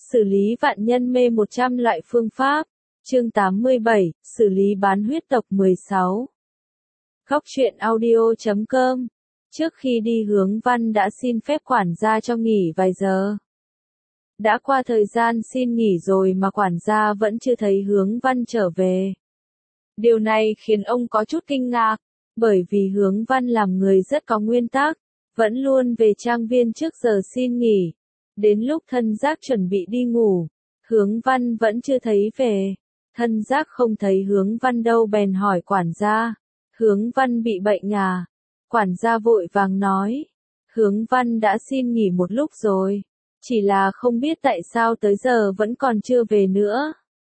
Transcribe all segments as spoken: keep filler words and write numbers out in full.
Xử lý vạn nhân mê một trăm loại phương pháp. Chương tám mươi bảy, xử lý bán huyết tộc mười sáu. Góc truyện audio chấm com. Trước khi đi Hướng Văn đã xin phép quản gia cho nghỉ vài giờ. Đã qua thời gian xin nghỉ rồi mà quản gia vẫn chưa thấy Hướng Văn trở về. Điều này khiến ông có chút kinh ngạc, bởi vì Hướng Văn làm người rất có nguyên tắc, vẫn luôn về trang viên trước giờ xin nghỉ. Đến lúc Thân Giác chuẩn bị đi ngủ, Hướng Văn vẫn chưa thấy về. Thân Giác không thấy Hướng Văn đâu bèn hỏi quản gia, Hướng Văn bị bệnh à? Quản gia vội vàng nói, Hướng Văn đã xin nghỉ một lúc rồi, chỉ là không biết tại sao tới giờ vẫn còn chưa về nữa.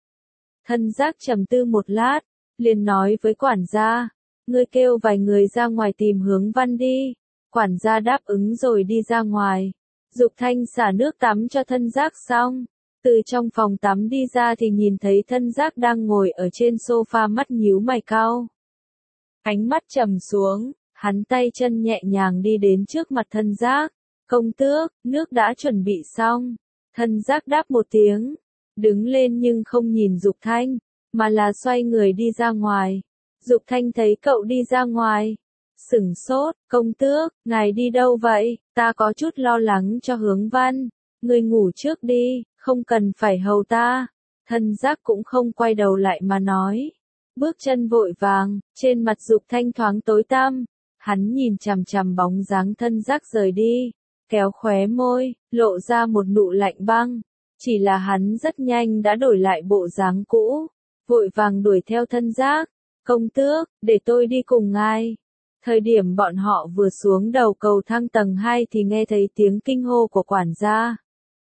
Thân Giác trầm tư một lát, liền nói với quản gia, ngươi kêu vài người ra ngoài tìm Hướng Văn đi. Quản gia đáp ứng rồi đi ra ngoài. Dục Thanh xả nước tắm cho Thân Giác xong, từ trong phòng tắm đi ra thì nhìn thấy Thân Giác đang ngồi ở trên sofa mắt nhíu mày cau. Ánh mắt trầm xuống, hắn tay chân nhẹ nhàng đi đến trước mặt Thân Giác. Công tước, nước đã chuẩn bị xong. Thân Giác đáp một tiếng, đứng lên nhưng không nhìn Dục Thanh, mà là xoay người đi ra ngoài. Dục Thanh thấy cậu đi ra ngoài, sửng sốt, công tước, ngài đi đâu vậy? Ta có chút lo lắng cho Hướng Văn, ngươi ngủ trước đi, không cần phải hầu ta. Thân Giác cũng không quay đầu lại mà nói. Bước chân vội vàng, trên mặt Dục Thanh thoáng tối tăm, hắn nhìn chằm chằm bóng dáng Thân Giác rời đi, kéo khóe môi, lộ ra một nụ lạnh băng. Chỉ là hắn rất nhanh đã đổi lại bộ dáng cũ, vội vàng đuổi theo Thân Giác. Công tước, để tôi đi cùng ngài. Thời điểm bọn họ vừa xuống đầu cầu thang tầng hai thì nghe thấy tiếng kinh hô của quản gia.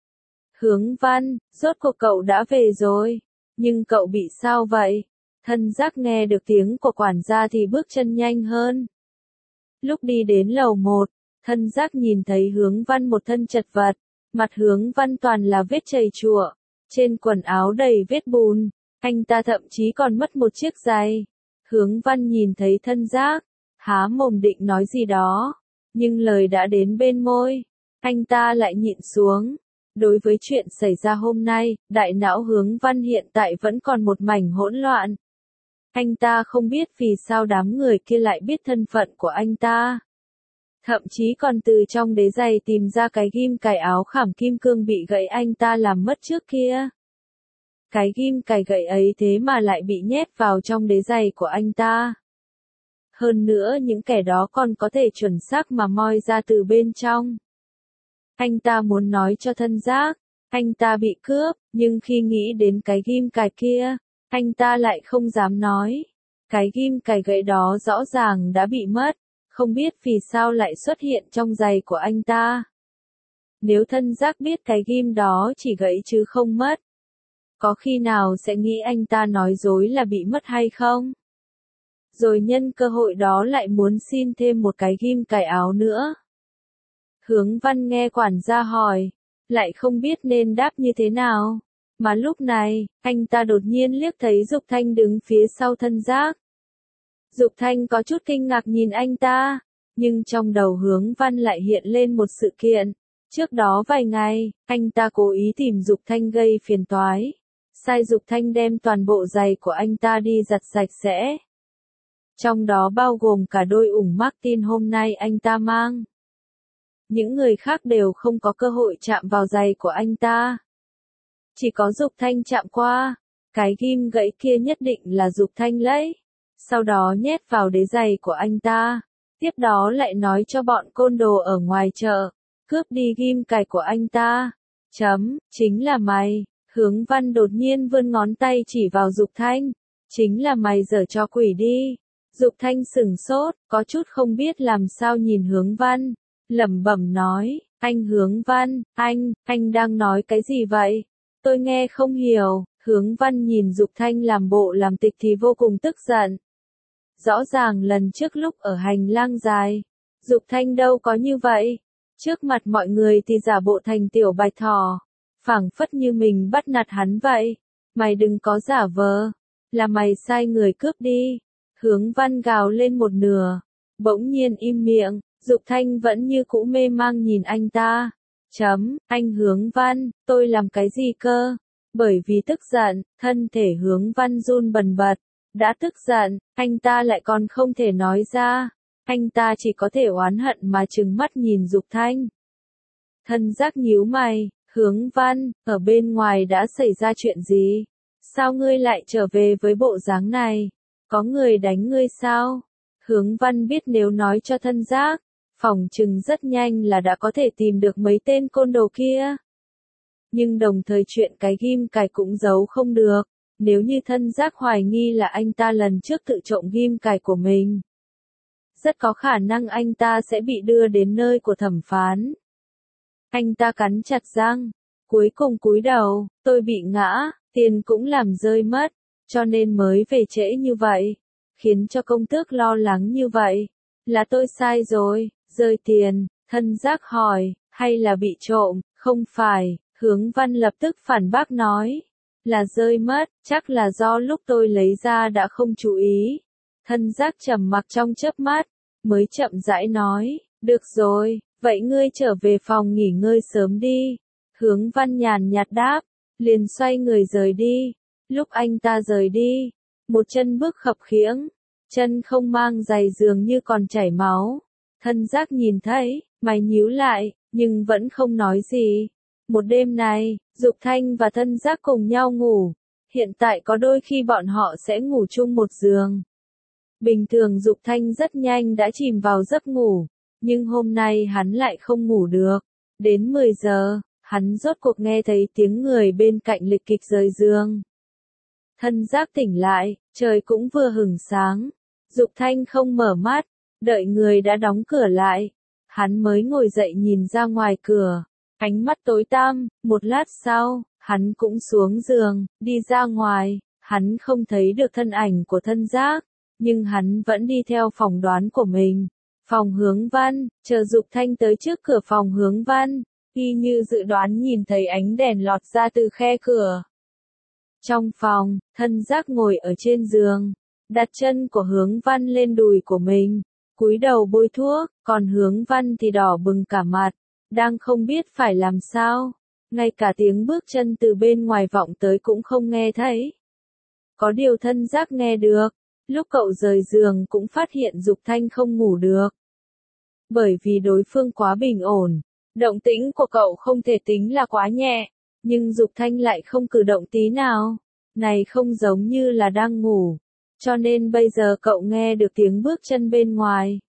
Hướng Văn, rốt cuộc cậu đã về rồi, nhưng cậu bị sao vậy? Thân Giác nghe được tiếng của quản gia thì bước chân nhanh hơn. Lúc đi đến lầu một, Thân Giác nhìn thấy Hướng Văn một thân chật vật, mặt Hướng Văn toàn là vết chầy chùa, trên quần áo đầy vết bùn, anh ta thậm chí còn mất một chiếc giày. Hướng Văn nhìn thấy Thân Giác, há mồm định nói gì đó, nhưng lời đã đến bên môi, anh ta lại nhịn xuống. Đối với chuyện xảy ra hôm nay, đại não Hướng Văn hiện tại vẫn còn một mảnh hỗn loạn. Anh ta không biết vì sao đám người kia lại biết thân phận của anh ta. Thậm chí còn từ trong đế giày tìm ra cái ghim cài áo khảm kim cương bị gãy anh ta làm mất trước kia. Cái ghim cài gậy ấy thế mà lại bị nhét vào trong đế giày của anh ta. Hơn nữa những kẻ đó còn có thể chuẩn xác mà moi ra từ bên trong. Anh ta muốn nói cho Thân Giác, anh ta bị cướp, nhưng khi nghĩ đến cái ghim cài kia, anh ta lại không dám nói. Cái ghim cài gậy đó rõ ràng đã bị mất, không biết vì sao lại xuất hiện trong giày của anh ta. Nếu Thân Giác biết cái ghim đó chỉ gãy chứ không mất, có khi nào sẽ nghĩ anh ta nói dối là bị mất hay không? Rồi nhân cơ hội đó lại muốn xin thêm một cái ghim cài áo nữa. Hướng Văn nghe quản gia hỏi, lại không biết nên đáp như thế nào. Mà lúc này, anh ta đột nhiên liếc thấy Dục Thanh đứng phía sau Thân Giác. Dục Thanh có chút kinh ngạc nhìn anh ta, nhưng trong đầu Hướng Văn lại hiện lên một sự kiện. Trước đó vài ngày, anh ta cố ý tìm Dục Thanh gây phiền toái, sai Dục Thanh đem toàn bộ giày của anh ta đi giặt sạch sẽ. Trong đó bao gồm cả đôi ủng Martin hôm nay anh ta mang. Những người khác đều không có cơ hội chạm vào giày của anh ta. Chỉ có Dục Thanh chạm qua, cái ghim gãy kia nhất định là Dục Thanh lấy. Sau đó nhét vào đế giày của anh ta. Tiếp đó lại nói cho bọn côn đồ ở ngoài chợ, cướp đi ghim cài của anh ta. Chấm, chính là mày. Hướng Văn đột nhiên vươn ngón tay chỉ vào Dục Thanh. Chính là mày giở trò quỷ đi. Dục Thanh sửng sốt, có chút không biết làm sao nhìn Hướng Văn, lẩm bẩm nói, anh Hướng Văn, anh, anh đang nói cái gì vậy? Tôi nghe không hiểu. Hướng Văn nhìn Dục Thanh làm bộ làm tịch thì vô cùng tức giận. Rõ ràng lần trước lúc ở hành lang dài, Dục Thanh đâu có như vậy. Trước mặt mọi người thì giả bộ thành tiểu bạch thỏ, phảng phất như mình bắt nạt hắn vậy. Mày đừng có giả vờ, là mày sai người cướp đi. Hướng Văn gào lên một nửa, bỗng nhiên im miệng. Dục Thanh vẫn như cũ mê mang nhìn anh ta. Chấm, anh Hướng Văn, tôi làm cái gì cơ? Bởi vì tức giận, thân thể Hướng Văn run bần bật. Đã tức giận, anh ta lại còn không thể nói ra. Anh ta chỉ có thể oán hận mà trừng mắt nhìn Dục Thanh. Thân giác nhíu mày, Hướng Văn, ở bên ngoài đã xảy ra chuyện gì? Sao ngươi lại trở về với bộ dáng này? Có người đánh ngươi sao? Hướng Văn biết nếu nói cho thân giác, phỏng chừng rất nhanh là đã có thể tìm được mấy tên côn đồ kia. Nhưng đồng thời chuyện cái ghim cài cũng giấu không được, nếu như thân giác hoài nghi là anh ta lần trước tự trộm ghim cài của mình. Rất có khả năng anh ta sẽ bị đưa đến nơi của thẩm phán. Anh ta cắn chặt răng, cuối cùng cúi đầu, tôi bị ngã, tiền cũng làm rơi mất, cho nên mới về trễ như vậy, khiến cho công tước lo lắng như vậy. Là tôi sai rồi, rơi tiền, thân giác hỏi, hay là bị trộm, không phải, Hướng Văn lập tức phản bác nói, là rơi mất, chắc là do lúc tôi lấy ra đã không chú ý. Thân giác trầm mặc trong chớp mắt, mới chậm rãi nói, được rồi, vậy ngươi trở về phòng nghỉ ngơi sớm đi. Hướng Văn nhàn nhạt đáp, liền xoay người rời đi. Lúc anh ta rời đi, một chân bước khập khiễng, chân không mang giày dường như còn chảy máu. Thân giác nhìn thấy, mày nhíu lại, nhưng vẫn không nói gì. Một đêm này, Dục Thanh và thân giác cùng nhau ngủ. Hiện tại có đôi khi bọn họ sẽ ngủ chung một giường. Bình thường Dục Thanh rất nhanh đã chìm vào giấc ngủ, nhưng hôm nay hắn lại không ngủ được. Đến mười giờ, hắn rốt cuộc nghe thấy tiếng người bên cạnh lịch kịch rời giường. Thân giác tỉnh lại, trời cũng vừa hửng sáng. Dục Thanh không mở mắt, đợi người đã đóng cửa lại. Hắn mới ngồi dậy nhìn ra ngoài cửa, ánh mắt tối tăm. Một lát sau, hắn cũng xuống giường, đi ra ngoài. Hắn không thấy được thân ảnh của thân giác, nhưng hắn vẫn đi theo phỏng đoán của mình. Phòng Hướng Văn, chờ Dục Thanh tới trước cửa phòng Hướng Văn, y như dự đoán nhìn thấy ánh đèn lọt ra từ khe cửa. Trong phòng, thân giác ngồi ở trên giường, đặt chân của Hướng Văn lên đùi của mình, cúi đầu bôi thuốc, còn Hướng Văn thì đỏ bừng cả mặt, đang không biết phải làm sao, ngay cả tiếng bước chân từ bên ngoài vọng tới cũng không nghe thấy. Có điều thân giác nghe được, lúc cậu rời giường cũng phát hiện Dục Thanh không ngủ được. Bởi vì đối phương quá bình ổn, động tĩnh của cậu không thể tính là quá nhẹ, nhưng Dục Thanh lại không cử động tí nào, này không giống như là đang ngủ, cho nên bây giờ cậu nghe được tiếng bước chân bên ngoài.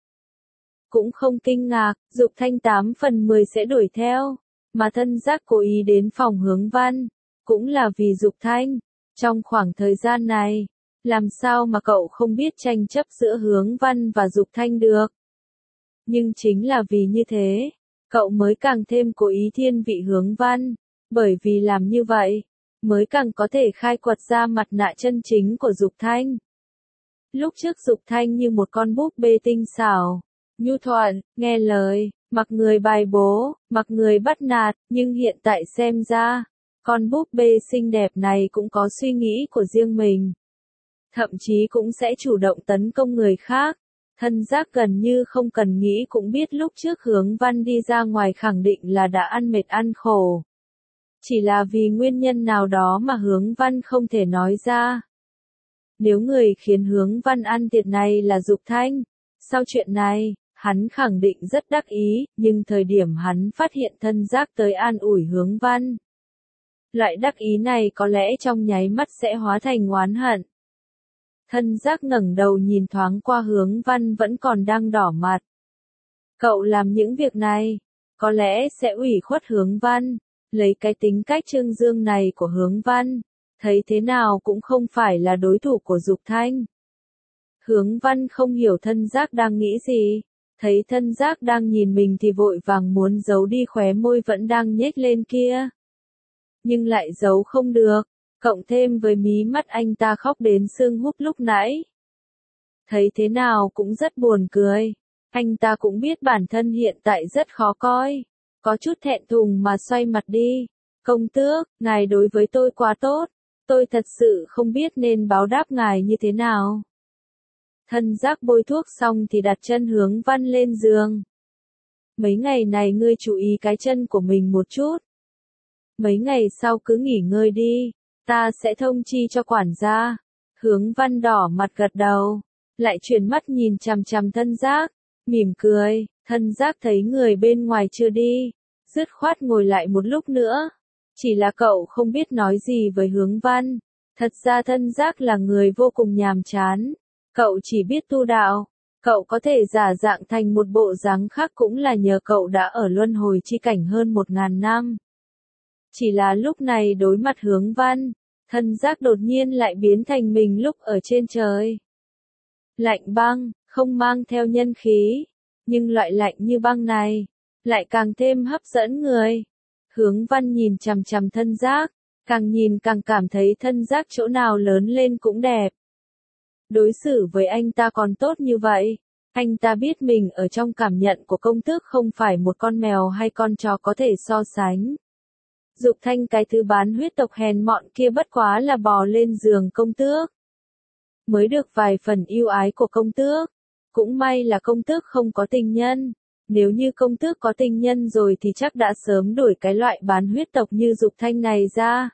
Cũng không kinh ngạc, Dục Thanh tám phần mười sẽ đuổi theo, mà thân giác cố ý đến phòng Hướng Văn, cũng là vì Dục Thanh. Trong khoảng thời gian này, làm sao mà cậu không biết tranh chấp giữa Hướng Văn và Dục Thanh được. Nhưng chính là vì như thế, cậu mới càng thêm cố ý thiên vị Hướng Văn, bởi vì làm như vậy, mới càng có thể khai quật ra mặt nạ chân chính của Dục Thanh. Lúc trước Dục Thanh như một con búp bê tinh xảo, nhu thuận, nghe lời, mặc người bài bố, mặc người bắt nạt, nhưng hiện tại xem ra, con búp bê xinh đẹp này cũng có suy nghĩ của riêng mình. Thậm chí cũng sẽ chủ động tấn công người khác. Thân giác gần như không cần nghĩ cũng biết lúc trước Hướng Văn đi ra ngoài khẳng định là đã ăn mệt ăn khổ. Chỉ là vì nguyên nhân nào đó mà Hướng Văn không thể nói ra. Nếu người khiến Hướng Văn ăn thiệt này là Dục Thanh, sau chuyện này, hắn khẳng định rất đắc ý, nhưng thời điểm hắn phát hiện thân giác tới an ủi Hướng Văn. Loại đắc ý này có lẽ trong nháy mắt sẽ hóa thành oán hận. Thân giác ngẩng đầu nhìn thoáng qua Hướng Văn vẫn còn đang đỏ mặt. Cậu làm những việc này, có lẽ sẽ ủy khuất Hướng Văn, lấy cái tính cách trương dương này của Hướng Văn, thấy thế nào cũng không phải là đối thủ của Dục Thanh. Hướng Văn không hiểu thân giác đang nghĩ gì, thấy thân giác đang nhìn mình thì vội vàng muốn giấu đi khóe môi vẫn đang nhếch lên kia. Nhưng lại giấu không được. Cộng thêm với mí mắt anh ta khóc đến sưng húp lúc nãy. Thấy thế nào cũng rất buồn cười. Anh ta cũng biết bản thân hiện tại rất khó coi. Có chút thẹn thùng mà xoay mặt đi. Công tước, ngài đối với tôi quá tốt. Tôi thật sự không biết nên báo đáp ngài như thế nào. Thân giác bôi thuốc xong thì đặt chân Hướng Văn lên giường. Mấy ngày này ngươi chú ý cái chân của mình một chút. Mấy ngày sau cứ nghỉ ngơi đi, ta sẽ thông chi cho quản gia. Hướng Văn đỏ mặt gật đầu, lại chuyển mắt nhìn chằm chằm Thân Giác, mỉm cười. Thân Giác thấy người bên ngoài chưa đi, dứt khoát ngồi lại một lúc nữa. Chỉ là cậu không biết nói gì với Hướng Văn. Thật ra Thân Giác là người vô cùng nhàm chán. Cậu chỉ biết tu đạo. Cậu có thể giả dạng thành một bộ dáng khác cũng là nhờ cậu đã ở luân hồi chi cảnh hơn một ngàn năm. Chỉ là lúc này đối mặt Hướng Văn, Thân Giác đột nhiên lại biến thành mình lúc ở trên trời. Lạnh băng, không mang theo nhân khí, nhưng loại lạnh như băng này, lại càng thêm hấp dẫn người. Hướng Văn nhìn chằm chằm Thân Giác, càng nhìn càng cảm thấy Thân Giác chỗ nào lớn lên cũng đẹp. Đối xử với anh ta còn tốt như vậy, anh ta biết mình ở trong cảm nhận của công tước không phải một con mèo hay con chó có thể so sánh. Dục Thanh cái thứ bán huyết tộc hèn mọn kia bất quá là bò lên giường công tước. Mới được vài phần yêu ái của công tước. Cũng may là công tước không có tình nhân. Nếu như công tước có tình nhân rồi thì chắc đã sớm đuổi cái loại bán huyết tộc như Dục Thanh này ra.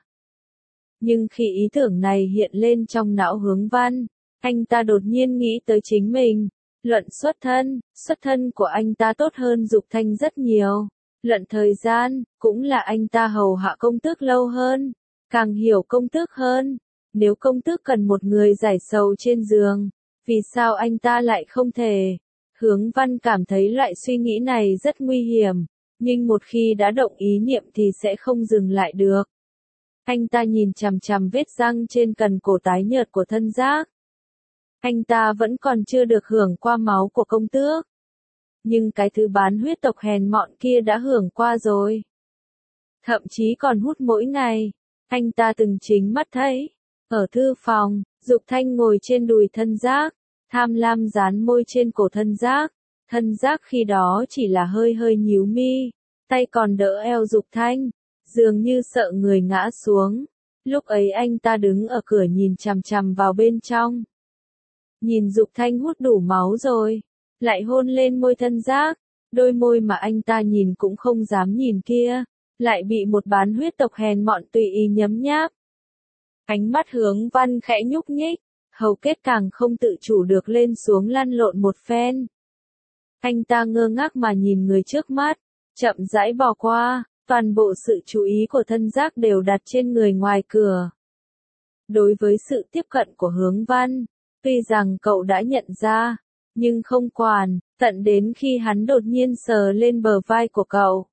Nhưng khi ý tưởng này hiện lên trong não Hướng Văn, anh ta đột nhiên nghĩ tới chính mình. Luận xuất thân, xuất thân của anh ta tốt hơn Dục Thanh rất nhiều. Luận thời gian, cũng là anh ta hầu hạ công tước lâu hơn, càng hiểu công tước hơn. Nếu công tước cần một người giải sầu trên giường, vì sao anh ta lại không thể? Hướng Văn cảm thấy loại suy nghĩ này rất nguy hiểm, nhưng một khi đã động ý niệm thì sẽ không dừng lại được. Anh ta nhìn chằm chằm vết răng trên cần cổ tái nhợt của Thân Giác. Anh ta vẫn còn chưa được hưởng qua máu của công tước. Nhưng cái thứ bán huyết tộc hèn mọn kia đã hưởng qua rồi. Thậm chí còn hút mỗi ngày. Anh ta từng chính mắt thấy. Ở thư phòng, Dục Thanh ngồi trên đùi Thân Giác, tham lam dán môi trên cổ Thân Giác. Thân Giác khi đó chỉ là hơi hơi nhíu mi, tay còn đỡ eo Dục Thanh, dường như sợ người ngã xuống. Lúc ấy anh ta đứng ở cửa nhìn chằm chằm vào bên trong. Nhìn Dục Thanh hút đủ máu rồi, lại hôn lên môi Thân Giác, đôi môi mà anh ta nhìn cũng không dám nhìn kia, lại bị một bán huyết tộc hèn mọn tùy ý nhấm nháp. Ánh mắt Hướng Văn khẽ nhúc nhích, hầu kết càng không tự chủ được lên xuống lăn lộn một phen. Anh ta ngơ ngác mà nhìn người trước mắt, chậm rãi bỏ qua, toàn bộ sự chú ý của Thân Giác đều đặt trên người ngoài cửa. Đối với sự tiếp cận của Hướng Văn, tuy rằng cậu đã nhận ra, nhưng không quản, tận đến khi hắn đột nhiên sờ lên bờ vai của cậu.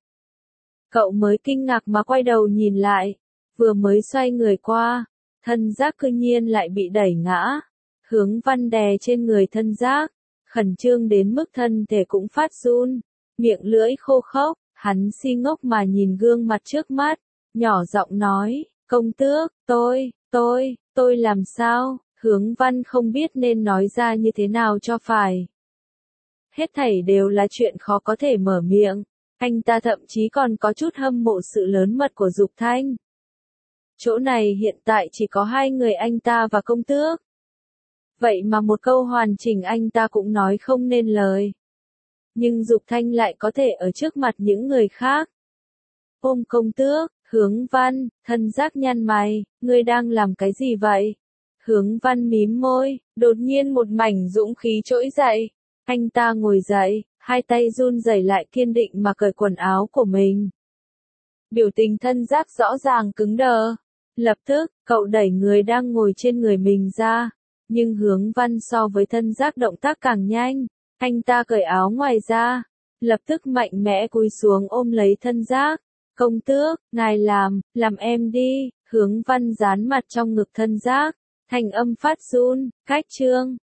Cậu mới kinh ngạc mà quay đầu nhìn lại, vừa mới xoay người qua, Thân Giác cư nhiên lại bị đẩy ngã. Hướng Văn đè trên người Thân Giác, khẩn trương đến mức thân thể cũng phát run, miệng lưỡi khô khốc, hắn si ngốc mà nhìn gương mặt trước mắt, nhỏ giọng nói, công tước, tôi, tôi, tôi làm sao? Hướng Văn không biết nên nói ra như thế nào cho phải. Hết thảy đều là chuyện khó có thể mở miệng, anh ta thậm chí còn có chút hâm mộ sự lớn mật của Dục Thanh. Chỗ này hiện tại chỉ có hai người anh ta và công tước. Vậy mà một câu hoàn chỉnh anh ta cũng nói không nên lời. Nhưng Dục Thanh lại có thể ở trước mặt những người khác. Ôm công tước, Hướng Văn, Thân Giác nhăn mày, ngươi đang làm cái gì vậy? Hướng Văn mím môi, đột nhiên một mảnh dũng khí trỗi dậy. Anh ta ngồi dậy, hai tay run rẩy lại kiên định mà cởi quần áo của mình. Biểu tình Thân Giác rõ ràng cứng đờ. Lập tức, cậu đẩy người đang ngồi trên người mình ra. Nhưng Hướng Văn so với Thân Giác động tác càng nhanh. Anh ta cởi áo ngoài ra. Lập tức mạnh mẽ cúi xuống ôm lấy Thân Giác. Công tước, ngài làm, làm em đi. Hướng Văn dán mặt trong ngực Thân Giác. Thành âm phát run, cách chương.